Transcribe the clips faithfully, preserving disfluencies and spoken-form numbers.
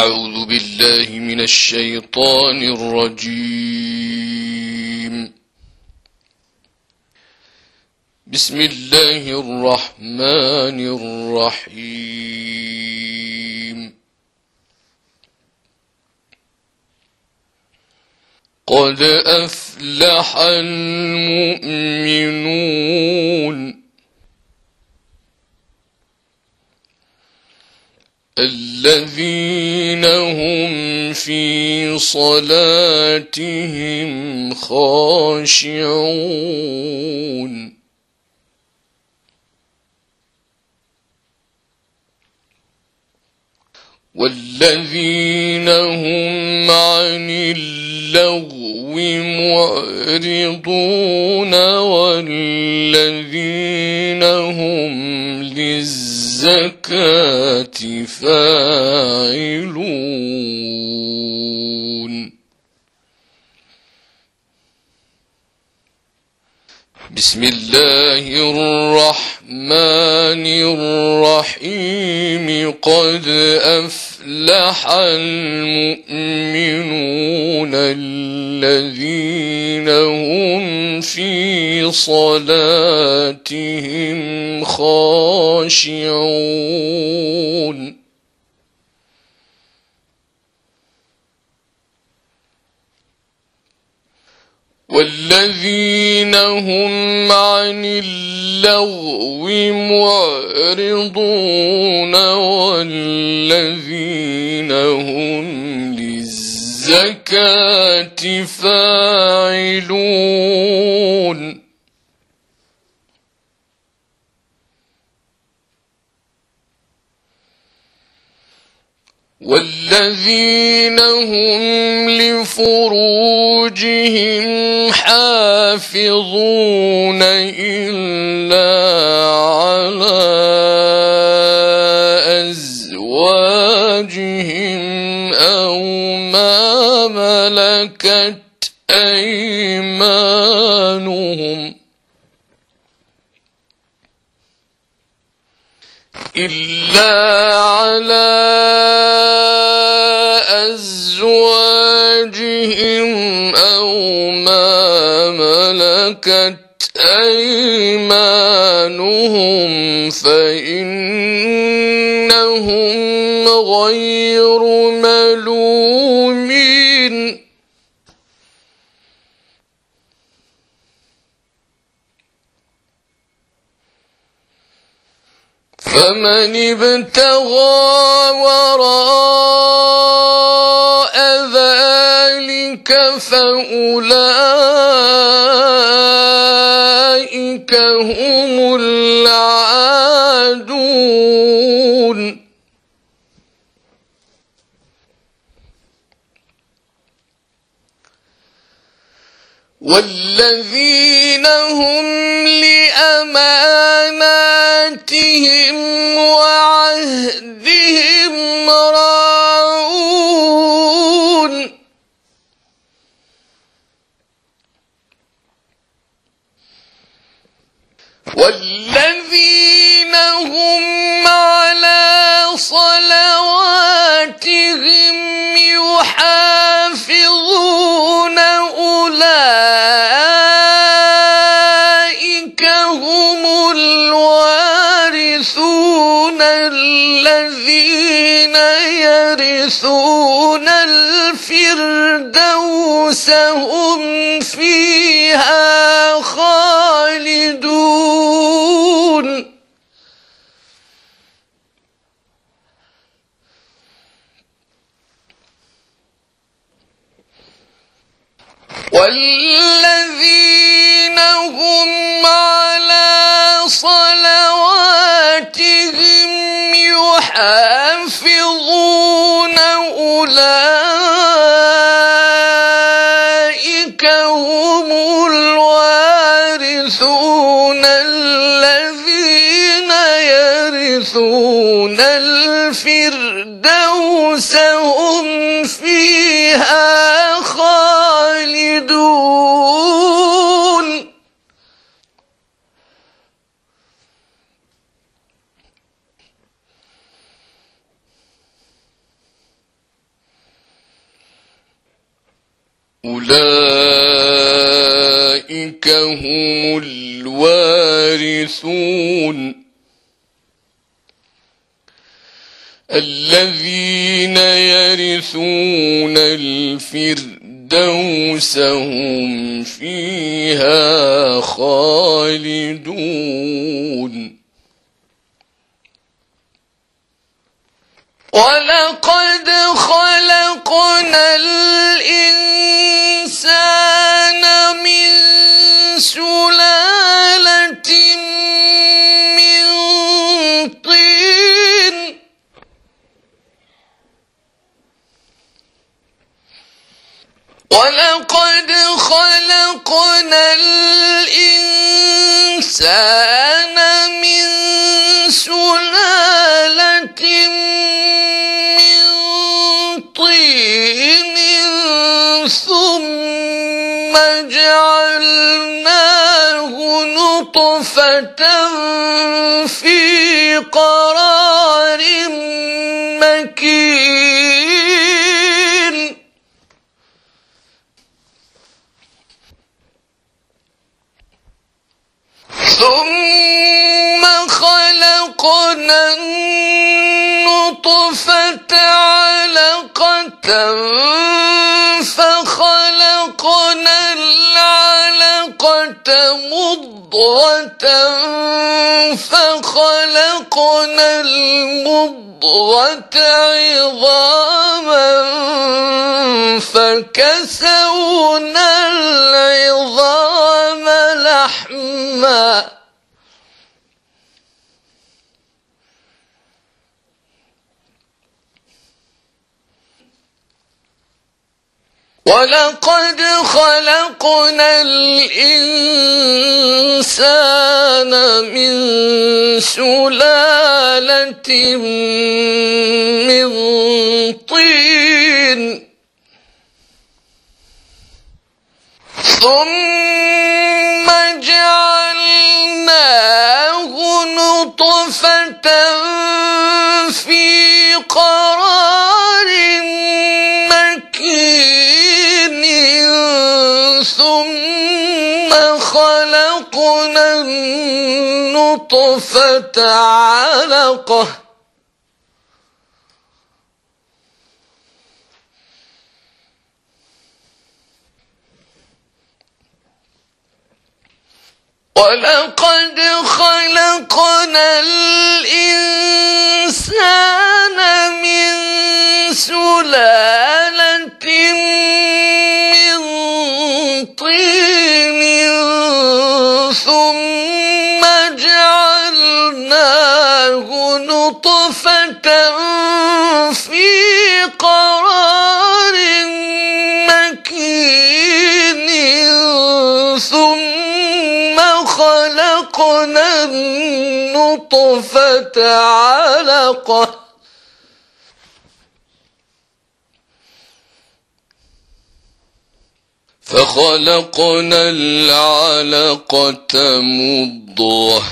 أعوذ بالله من الشيطان الرجيم. بسم الله الرحمن الرحيم. قد أفلح المؤمنون الذين هم في صلاتهم خاشعون والذين هم عن اللغو معرضون والذين هم للزكاة فاعلون. بسم الله الرحمن الرحيم. قد أفلح المؤمنون الذين هم في صلاتهم خاشعون والذين هم عن اللغو معرضون والذين هم للزكاة فاعلون. والذين هم لفروجهم حافظون إلا على أزواجهم أو ما ملكت أيمانهم إلا على أزواجهم أو ما ملكت أيمانهم فإنهم غير ملومين. فمن ابتغى وراء ذلك فأولئك هم العادون. والذين هم لأماناتهم وعهدهم راعون. والذين هم على صلواتهم يحافظون أولئك هم الوارثون الذين يرثون الفردوس هم فيها خالدون. والذين هم على صلواتهم يحافظون أولئك هم الوارثون الذين يرثون الفردوس هم فيها خالدون. أولئك هم الوارثون الذين يرثون الفردوس هم فيها خالدون ولقد خلقنا الإنسان من سلالة من طين ولقد خلقنا الإنسان من سلالة من طين ثم جعلناه نطفة في قرار مكين ثم خلقنا النطفة علقة فخلقنا العلقة مضغة فخلقنا المضغة عظاما فكسونا العظام لحما ولقد خلقنا الإنسان من سلالة من طين ثم جعلناه نطفة في قرار مكين ثم خلقنا النطفة علقة ولقد خلقنا الإنسان من سلالة من طين ثم جعلناه نطفة في قرار مكين ثم خلقنا النطفة علقة فخلقنا العلقة مضغة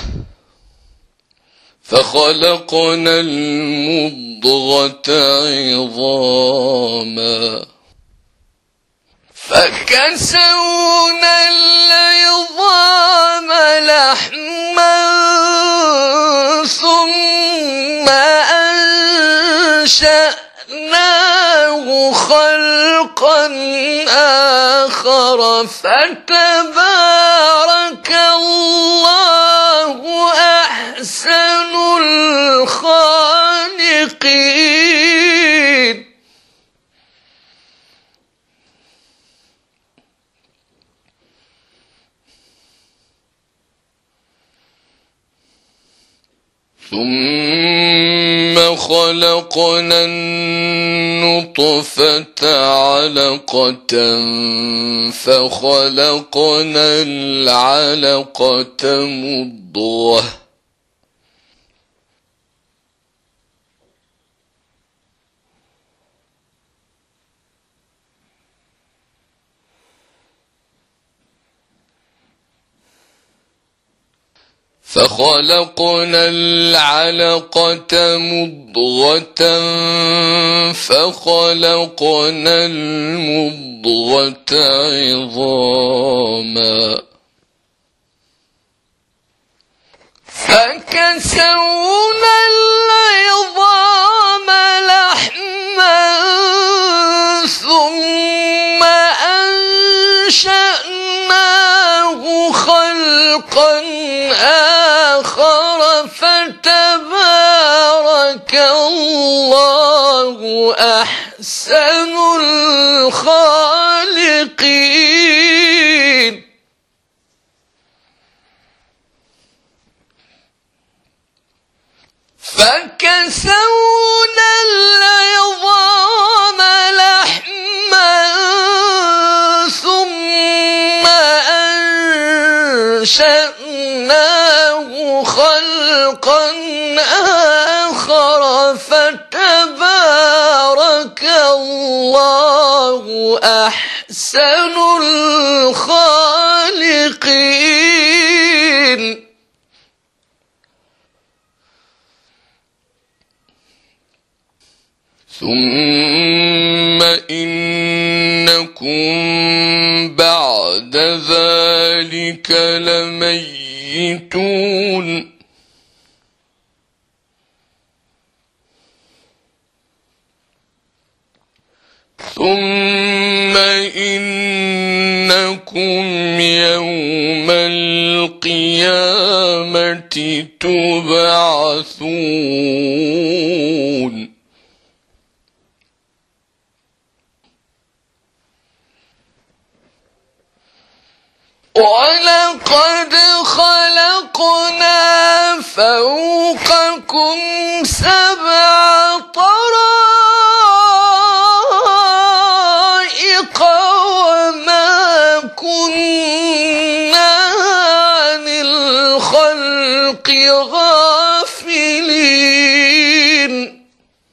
فخلقنا المضغة عظاما فكسونا العظام لحما ثم أنشأناه خلقا آخر فتبارك الله أحسن الخالقين ثم خلقنا النطفة علقة فخلقنا العلقة مضغة فخلقنا العلقة مضغة فخلقنا المضغة عظاما فكسونا العظام لحما ثم أنشأناه خلقا آخر فتبارك الله أحسن الخالقين فكسونا العظام لحما ثم أنشأناه خلقا آخر فتبارك الله أحسن الخالقين ثم إنكم بعد ذلك لميتون ثم إنكم يوم القيامة تبعثون ولقد خلقنا فوقكم سبع طرائق وما كنا عن الخلق غافلين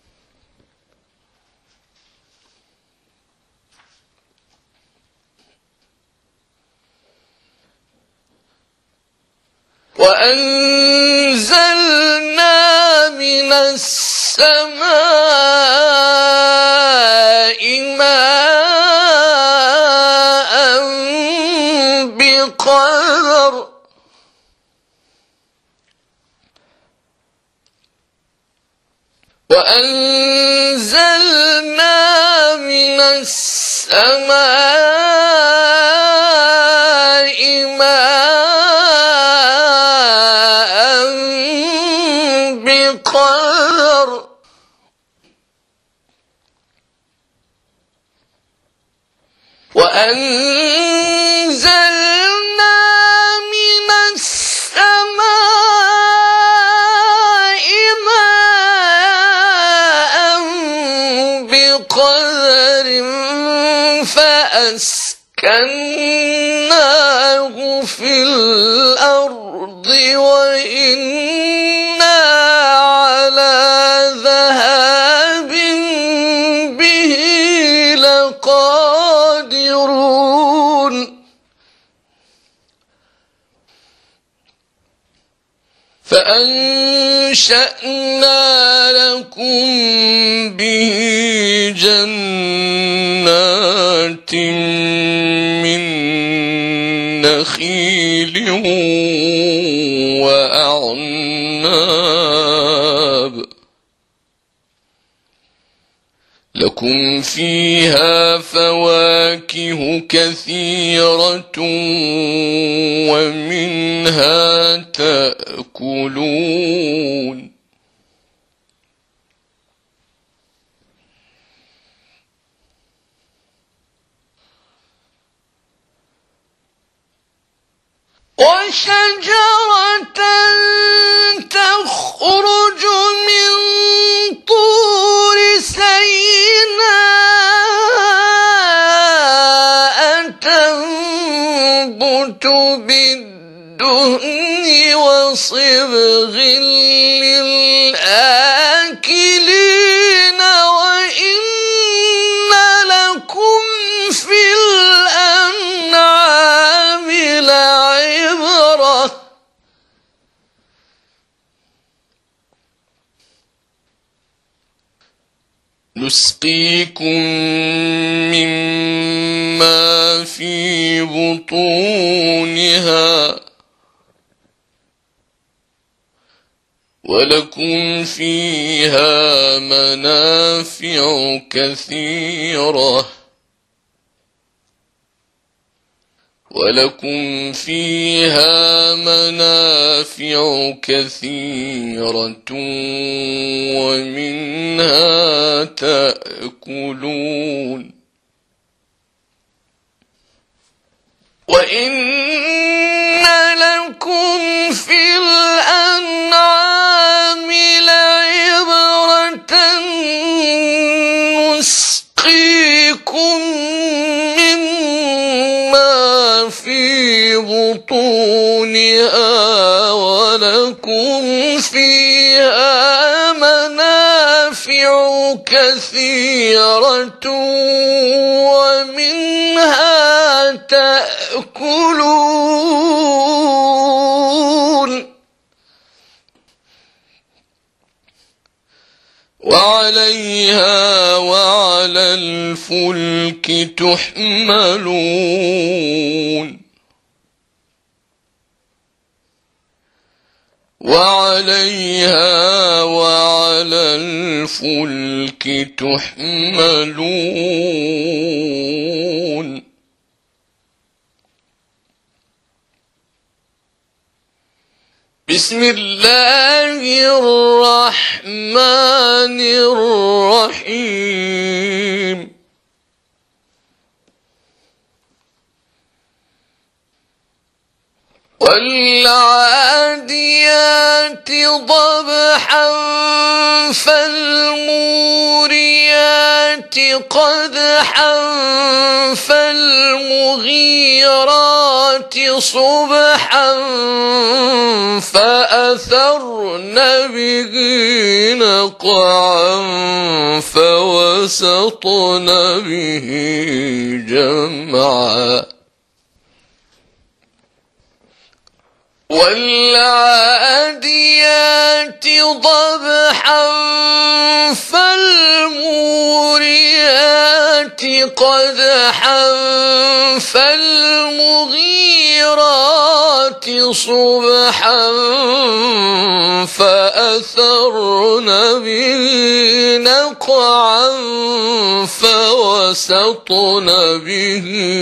وأنزلنا من السماء ماء بقدر وأنزلنا من السماء ماء بقدر وأنزلنا من السماء ماء بقدر فأسكناه في الأرض وإنا على ذهاب به لقادرون فأنشأنا لكم به جنات من نخيل وأعناب لكم فيها فواكه كثيرة ومنها تأكلون وشجرة تخرج من طور سيناء تنبت بالدهن وصبغ للآكلين وإن لكم في الأنعام لعبرة نسقيكم مما في بطونها ولكم فيها منافع كثيرة ولكم فيها منافع كثيرة ومنها تأكلون وإن لكم في الأنعام لعبرة نسقيكم مما في بطونها ولكم فيها منافع كثيرة ومنها تأكلون وعليها وعلى الفلك تحملون وعليها وعلى الفلك تحملون بسم الله الرحمن الرحيم والعاديات ضبحا فالموريات قدحا فالمغيرات صبحا فأثرن به نقعا فوسطن به جمعا والعاديات ضبحا فالموريات قدحا فالمغيرات صبحا فأثرن به نقعا فوسطن به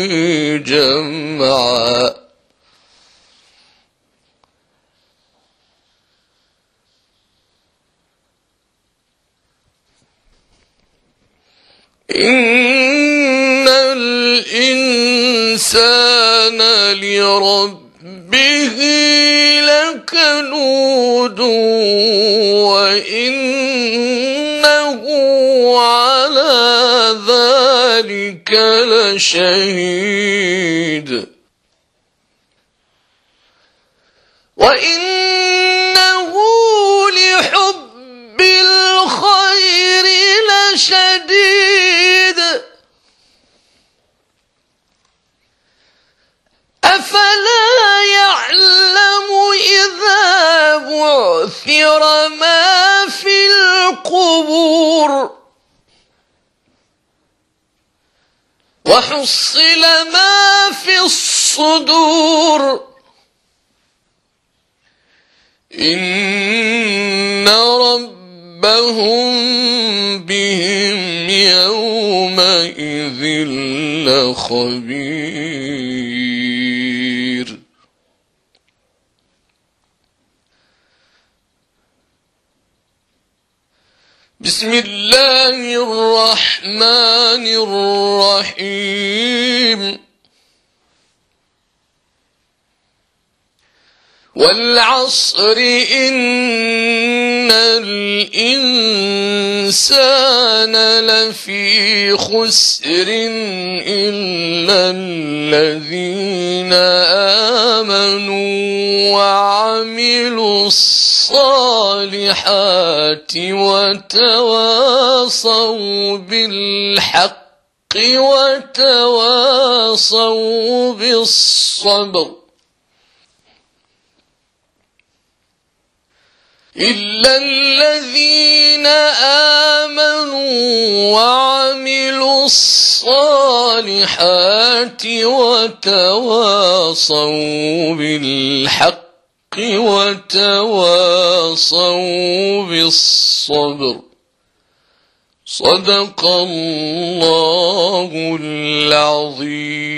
جمعا إن الإنسان لربه لكنود وإنه على ذلك لشهيد وإنه لحب الخير لشديد أفلا يعلم إذا بعثر ما في القبور وحصل ما في الصدور إن ربهم بهم يومئذ لخبير بسم الله الرحمن الرحيم والعصر إن الإنسان لفي خسر إلا الذين آمنوا وعملوا الصالحات وتواصوا بالحق وتواصوا بالصبر إلا الذين آمنوا وتواصوا بالحق وتواصوا بالصبر. صدق الله العظيم.